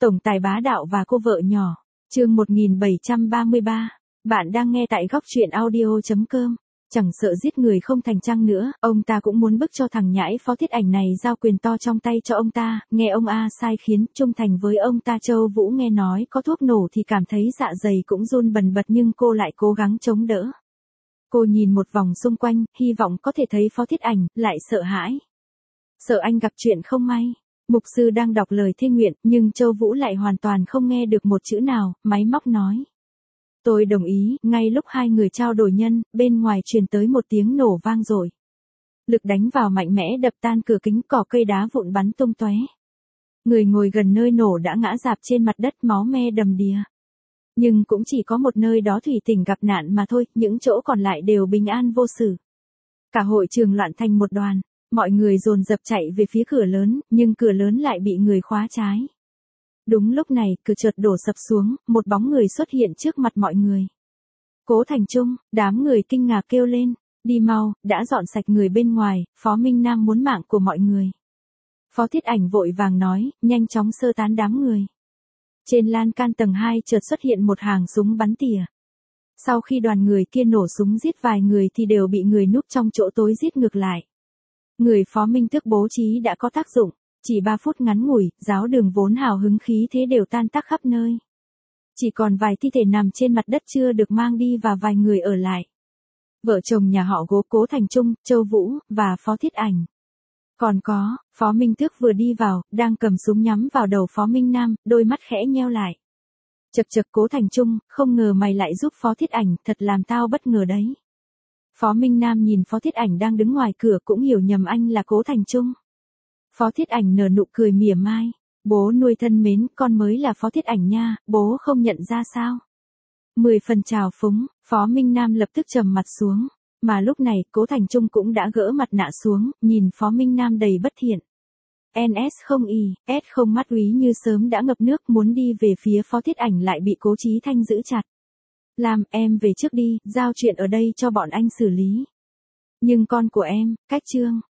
Tổng tài bá đạo và cô vợ nhỏ. Chương 1733. Bạn đang nghe tại góc truyện audio.com. Chẳng sợ giết người không thành chăng nữa, ông ta cũng muốn bức cho thằng nhãi Phó Thiết Ảnh này giao quyền to trong tay cho ông ta, nghe ông A sai khiến, trung thành với ông ta. Châu Vũ nghe nói có thuốc nổ thì cảm thấy dạ dày cũng run bần bật, nhưng cô lại cố gắng chống đỡ. Cô nhìn một vòng xung quanh, hy vọng có thể thấy Phó Thiết Ảnh, lại sợ hãi. Sợ anh gặp chuyện không may. Mục sư đang đọc lời thê nguyện, nhưng Châu Vũ lại hoàn toàn không nghe được một chữ nào, máy móc nói. Tôi đồng ý. Ngay lúc hai người trao đổi nhân, bên ngoài truyền tới một tiếng nổ vang dội. Lực đánh vào mạnh mẽ đập tan cửa kính, cỏ cây đá vụn bắn tung tóe. Người ngồi gần nơi nổ đã ngã rạp trên mặt đất, máu me đầm đìa. Nhưng cũng chỉ có một nơi đó Thủy Tỉnh gặp nạn mà thôi, những chỗ còn lại đều bình an vô sự. Cả hội trường loạn thành một đoàn. Mọi người dồn dập chạy về phía cửa lớn, nhưng cửa lớn lại bị người khóa trái. Đúng lúc này, cửa chợt đổ sập xuống, một bóng người xuất hiện trước mặt mọi người. Cố Thành Trung. Đám người kinh ngạc kêu lên. Đi mau, đã dọn sạch người bên ngoài, Phó Minh Nam muốn mạng của mọi người. Phó Thiết Ảnh vội vàng nói, nhanh chóng sơ tán đám người. Trên lan can tầng 2 chợt xuất hiện một hàng súng bắn tỉa. Sau khi đoàn người kia nổ súng giết vài người thì đều bị người núp trong chỗ tối giết ngược lại. Người Phó Minh Tước bố trí đã có tác dụng, chỉ 3 phút ngắn ngủi, giáo đường vốn hào hứng khí thế đều tan tác khắp nơi. Chỉ còn vài thi thể nằm trên mặt đất chưa được mang đi và vài người ở lại. Vợ chồng nhà họ Cố Thành Trung, Châu Vũ, và Phó Thiết Ảnh. Còn có, Phó Minh Tước vừa đi vào, đang cầm súng nhắm vào đầu Phó Minh Nam, đôi mắt khẽ nheo lại. Chậc chậc Cố Thành Trung, không ngờ mày lại giúp Phó Thiết Ảnh, thật làm tao bất ngờ đấy. Phó Minh Nam nhìn Phó Thiết Ảnh đang đứng ngoài cửa cũng hiểu nhầm anh là Cố Thành Trung. Phó Thiết Ảnh nở nụ cười mỉa mai. Bố nuôi thân mến, con mới là Phó Thiết Ảnh nha, bố không nhận ra sao? 10 phần trào phúng, Phó Minh Nam lập tức trầm mặt xuống. Mà lúc này, Cố Thành Trung cũng đã gỡ mặt nạ xuống, nhìn Phó Minh Nam đầy bất thiện. NS không y, S không mắt úy như sớm đã ngập nước, muốn đi về phía Phó Thiết Ảnh lại bị Cố Chí Thanh giữ chặt. Làm, em về trước đi, giao chuyện ở đây cho bọn anh xử lý. Nhưng con của em, Cách Trương,